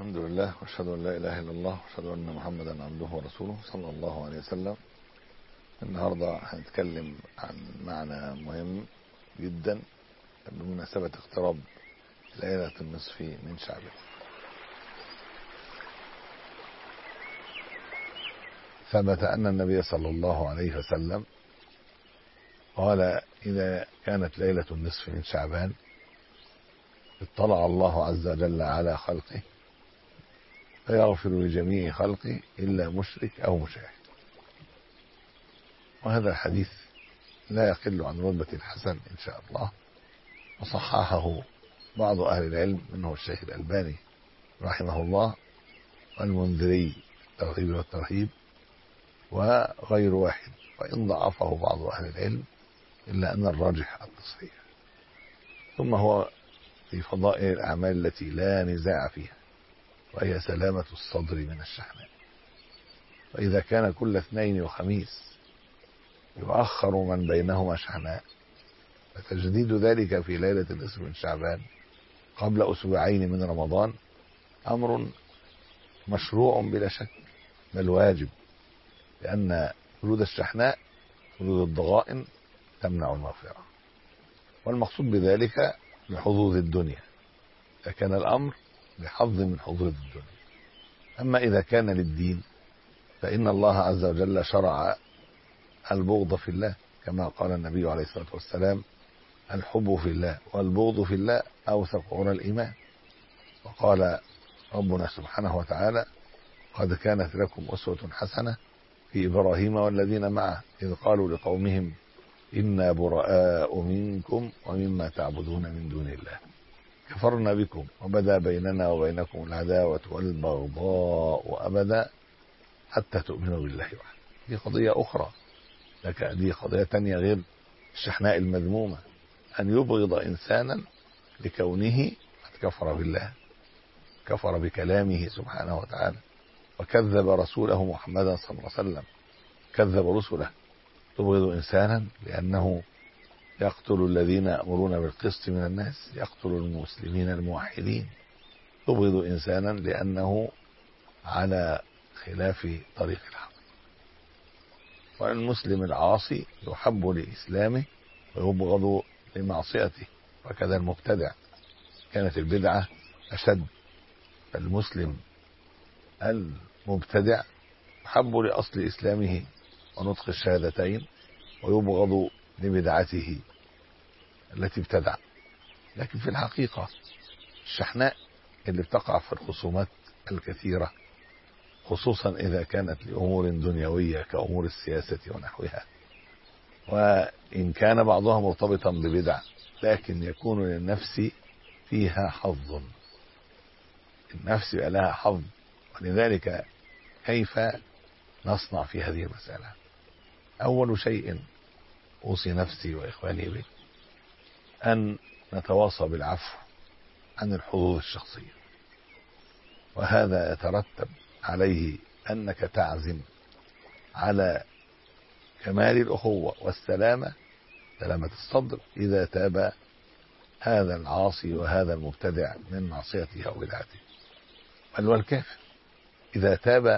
الحمد لله واشهد ان لا اله الا الله واشهد ان محمدا عبده ورسوله صلى الله عليه وسلم. النهارده هنتكلم عن معنى مهم جدا بمناسبة اقتراب ليلة النصف من شعبان. ثبت ان النبي صلى الله عليه وسلم قال: اذا كانت ليلة النصف من شعبان اطلع الله عز وجل على خلقه فيغفر لجميع خلقه إلا مشرك أو مشاهد. وهذا الحديث لا يقل عن رتبة الحسن إن شاء الله، وصححه بعض أهل العلم منه الشيخ الألباني رحمه الله والمنذري الترغيب والترهيب وغير واحد، وإن ضعفه بعض أهل العلم إلا أن الراجح التصحيح. ثم هو في فضائل الأعمال التي لا نزاع فيها، وهي سلامة الصدر من الشحناء. وإذا كان كل اثنين وخميس يؤخر من بينهما شحناء، فتجديد ذلك في ليلة النصف من شعبان قبل أسبوعين من رمضان أمر مشروع بلا شك، بل واجب، لأن وجود الشحناء وجود الضغائن تمنع المغفرة، والمقصود بذلك بحظوظ الدنيا، إذا كان الأمر بحظ من حظوظ الدنيا. أما إذا كان للدين فإن الله عز وجل شرع البغض في الله، كما قال النبي عليه الصلاة والسلام: الحب في الله والبغض في الله أوثق عرى الإيمان. وقال ربنا سبحانه وتعالى: قد كانت لكم أسوة حسنة في إبراهيم والذين معه إذ قالوا لقومهم إنا براء منكم ومما تعبدون من دون الله كفرنا بكم وبدا بيننا وبينكم العداوة والبغضاء أبدا حتى تؤمنوا بالله وحده. دي قضية أخرى، دي قضية تانية غير الشحناء المذمومة، أن يبغض إنسانا لكونه قد كفر بالله، كفر بكلامه سبحانه وتعالى، وكذب رسوله محمدا صلى الله عليه وسلم، كذب رسله. تبغض إنسانا لأنه يقتل الذين يأمرون بالقسط من الناس، يقتل المسلمين الموحدين. تبغض إنسانا لأنه على خلاف طريق الحق. والمسلم العاصي يحب لإسلامه ويبغض لمعصيته، وكذا المبتدع، كانت البدعة أشد. فالمسلم المبتدع يحب لأصل إسلامه ونطق الشهادتين، ويبغض لبدعته التي ابتدع. لكن في الحقيقة الشحناء اللي بتقع في الخصومات الكثيرة، خصوصا إذا كانت لأمور دنيوية كأمور السياسة ونحوها، وإن كان بعضها مرتبطا ببدع، لكن يكون للنفس فيها حظ، النفس يبقى لها حظ. ولذلك كيف نصنع في هذه المسألة؟ أول شيء أوصي نفسي وإخواني به أن نتواصى بالعفو عن الحظوظ الشخصية، وهذا يترتب عليه أنك تعزم على كمال الأخوة والسلامة، سلامة الصدر، إذا تاب هذا العاصي وهذا المبتدع من معصيته أو بدعته. بل والكافر إذا تاب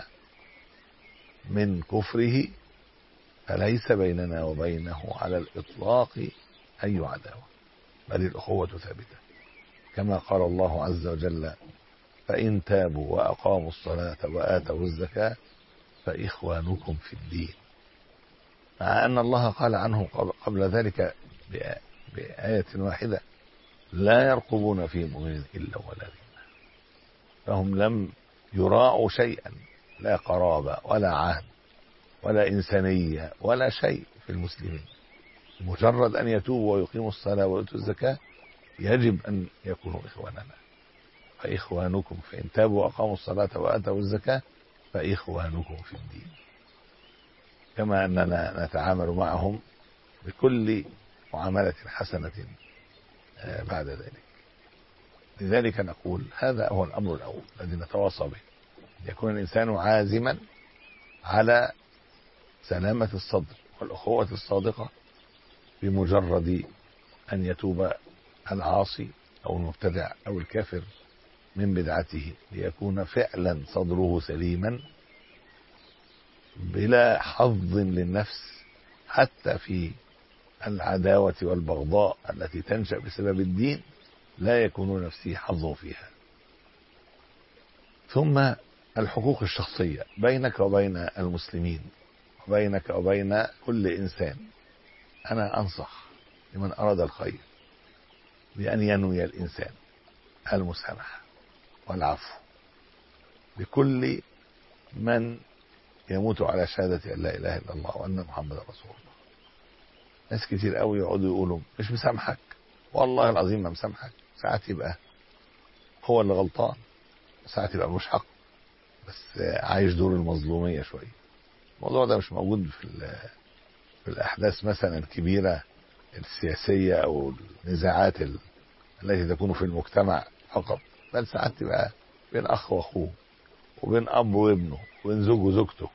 من كفره فليس بيننا وبينه على الإطلاق أي عداوة، بل الأخوة ثابتة، كما قال الله عز وجل: فإن تابوا وأقاموا الصلاة وآتوا الزكاة فإخوانكم في الدين، مع أن الله قال عنه قبل ذلك بآية واحدة: لا يرقبون في مؤمن إلا ولا ذمة. فهم لم يراعوا شيئا، لا قرابة ولا عهد ولا إنسانية ولا شيء في المسلمين. مجرد أن يتوبوا ويقيموا الصلاة ويؤتوا الزكاة يجب أن يكونوا إخواننا. فإخوانكم، فإن تابوا وأقاموا الصلاة وآتوا الزكاة فإخوانكم في الدين، كما أننا نتعامل معهم بكل معاملة حسنة بعد ذلك. لذلك نقول هذا هو الأمر الأول الذي نتواصى به، يكون الإنسان عازما على سلامة الصدر والأخوة الصادقة بمجرد أن يتوب العاصي أو المبتدع أو الكافر من بدعته ليكون فعلا صدره سليما بلا حظ للنفس حتى في العداوة والبغضاء التي تنشأ بسبب الدين لا يكون نفسه حظه فيها. ثم الحقوق الشخصية بينك وبين المسلمين وبينك وبين كل إنسان. أنا أنصح لمن أراد الخير بأن ينوي الإنسان المسامحة والعفو بكل من يموت على شهادة أن لا إله إلا الله وأن محمد رسول الله. ناس كتير قوي يقعدوا يقولوا مش مسامحك، والله العظيم ما مسامحك. ساعات يبقى هو اللي غلطان، ساعات يبقى مش حق، بس عايش دور المظلومية شوية. الموضوع ده مش موجود في الأحداث مثلا الكبيرة السياسية أو النزاعات التي تكون في المجتمع فقط، بل ساعات تبقى بين أخ وأخوه، وبين أب وابنه، وبين زوج وزوجته،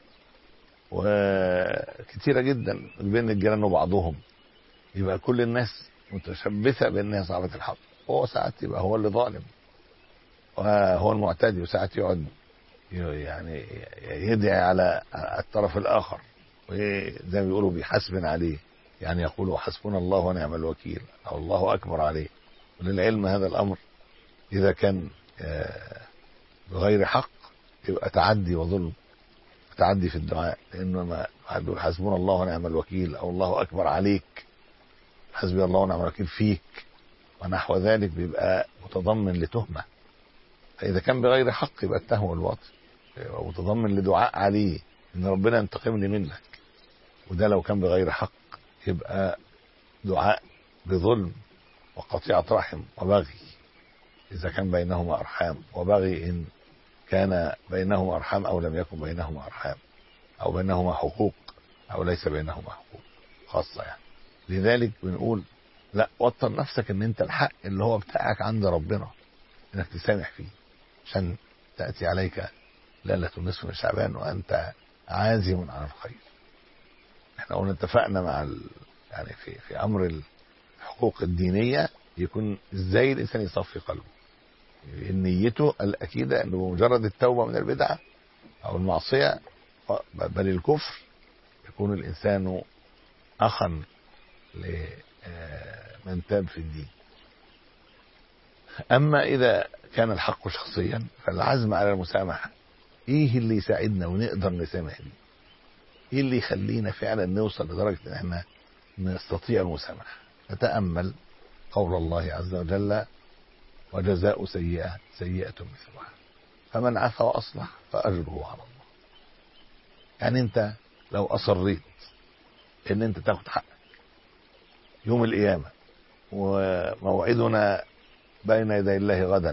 وكتيرة جدا بين الجيران وبعضهم. يبقى كل الناس متشبثة بأنها صاحبة الحق، وهو ساعات يبقى هو اللي ظالم وهو المعتدي، وساعات يقعد يعني يدعي على الطرف الآخر، وزي ما بيقولوا بيحاسبن عليه، يعني يقولوا حسبنا الله ونعم الوكيل أو الله أكبر عليه. وللعلم هذا الأمر إذا كان بغير حق يبقى تعدي وظلم، تعدي في الدعاء، لأنه ما بيقول حسبنا الله ونعم الوكيل أو الله أكبر عليك، حسبي الله ونعم الوكيل فيك ونحو ذلك، بيبقى متضمن لتهمة. فإذا كان بغير حق يبقى التهمة والوطن، ومتضمن لدعاء عليه إن ربنا ينتقم لي منك. وده لو كان بغير حق يبقى دعاء بظلم وقطيعة رحم وبغي إذا كان بينهما أرحام، وبغي إن كان بينهما أرحام أو لم يكن بينهما أرحام، أو بينهما حقوق أو ليس بينهما حقوق خاصة يعني. لذلك بنقول لا، وطن نفسك إن أنت الحق اللي هو بتاعك عند ربنا إنك تسامح فيه، عشان تأتي عليك ليلة النصف من شعبان وأنت عازم على الخير. احنا قلنا اتفقنا مع يعني في أمر الحقوق الدينية يكون ازاي الإنسان يصفي قلبه، نيته الأكيدة أنه بمجرد التوبة من البدعة أو المعصية بل الكفر يكون الإنسان أخا لمن تاب في الدين. أما إذا كان الحق شخصيا فالعزم على المسامحة إيه اللي يساعدنا ونقدر نسامح دي؟ إيه اللي يخلينا فعلا نوصل لدرجة أن احنا نستطيع المسامحة؟ نتأمل قول الله عز وجل وجزاء سيئة سيئة مثلها فمن عفا وأصلح فأجره على الله. يعني أنت لو أصريت أن أنت تاخد حقك يوم القيامة، وموعدنا بين يدي الله غدا،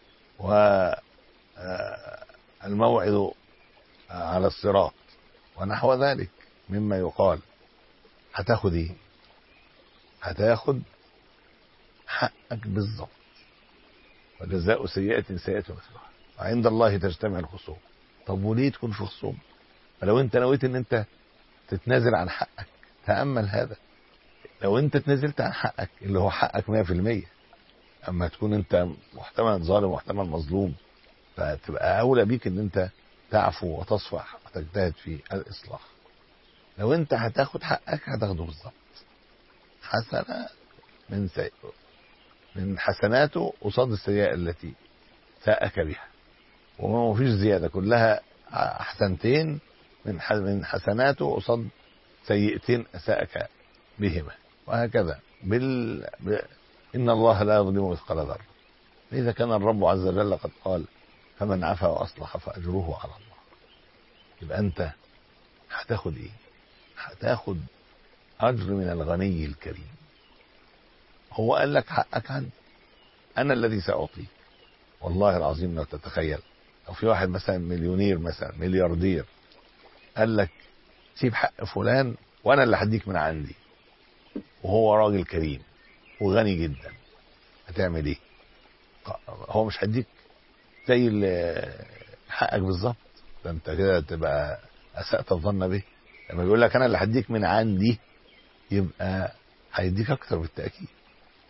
والموعد على الصراط ونحو ذلك مما يقال، هتاخد ايه؟ هتاخد حقك بالظبط. وجزاء سيئة سيئة مثلها وعند الله تجتمع الخصوم. طب وليه تكون في خصوم؟ فلو انت نويت ان انت تتنازل عن حقك، تأمل هذا، لو انت تنازلت عن حقك اللي هو حقك 100%، اما تكون انت محتمل ظالم محتمل مظلوم، فتبقى اولى بيك ان انت تعفو وتصفح وتجتهد في الاصلاح. لو انت هتاخد حقك هتاخده بالظبط، حسنة من حسناته قصاد السيئة التي ساءك بها، وما فيش زيادة، كلها حسنتين من حسناته قصاد سيئتين أساءك بهما، وهكذا إن الله لا يظلم مثقال ذرة. إذا كان الرب عز وجل قد قال فمن عفا وأصلح فأجره على الله، يبقى أنت هتاخد إيه؟ هتاخد أجر من الغني الكريم. هو قال لك حقك عندي، أنا الذي سأعطيك. والله العظيم لو تتخيل لو في واحد مثلا مليونير مثلا ملياردير قال لك سيب حق فلان وأنا اللي هديك من عندي، وهو راجل كريم وغني جدا، هتعمل إيه؟ هو مش هديك زي حقك بالظبط؟ ده أنت كده تبقى أسأت الظن به. لما بيقول لك أنا اللي هديك من عندي يبقى هيديك أكتر بالتأكيد.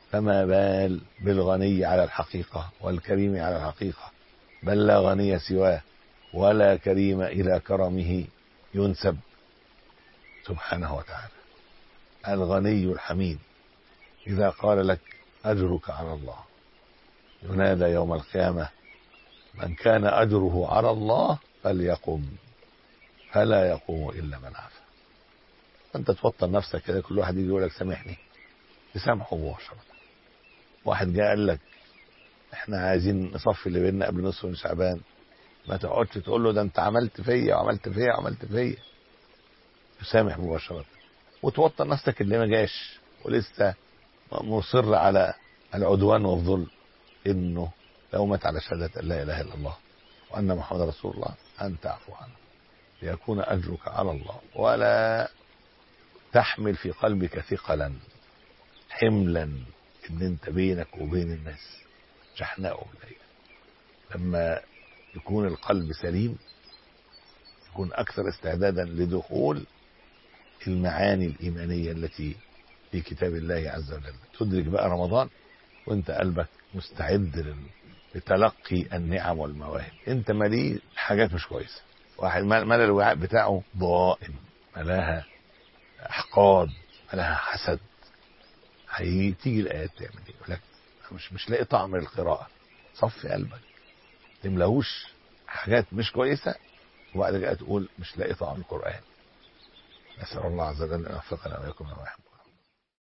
فما بال بالغني على الحقيقة والكريم على الحقيقة، بل لا غني سواه ولا كريم إلى كرمه ينسب سبحانه وتعالى. الغني الحميد إذا قال لك أجرك على الله، ينادى يوم القيامة من كان أجره على الله فليقم، فلا يقوم إلا من عفا. أنت توطن نفسك كده، كل واحد يجي يقول لك سامحني تسامحه مباشرة. واحد جاء قال لك احنا عايزين نصفي اللي بيننا قبل نصف من شعبان، ما تقعدش تقول له ده انت عملت فيا وعملت فيا وعملت فيا، تسامح مباشرة وتوطن نفسك اللي ما جاش ولسه مصر على العدوان والظلم، انه لو مات على شهادة لا اله الا الله وان محمد رسول الله ان تعفو عنه ليكون اجرك على الله، ولا تحمل في قلبك ثقلا حملا ان انت بينك وبين الناس شحناء وبليل. لما يكون القلب سليم يكون اكثر استعدادا لدخول المعاني الايمانية التي في كتاب الله عز وجل. تدرك بقى رمضان وانت قلبك مستعد لتلقي النعم والمواهب. انت مليء حاجات مش كويسة، واحد ملا الوعاء بتاعه ضائم، ملاها احقاد، ملاها حسد، هتيجي الايات تعمل ايه؟ يقول لك مش لاقي طعم القراءة. صفي قلبك، تملهوش حاجات مش كويسة، وبعد كده تقول مش لاقي طعم القرآن. نسأل الله عز وجل أن يوفقنا وإياكم.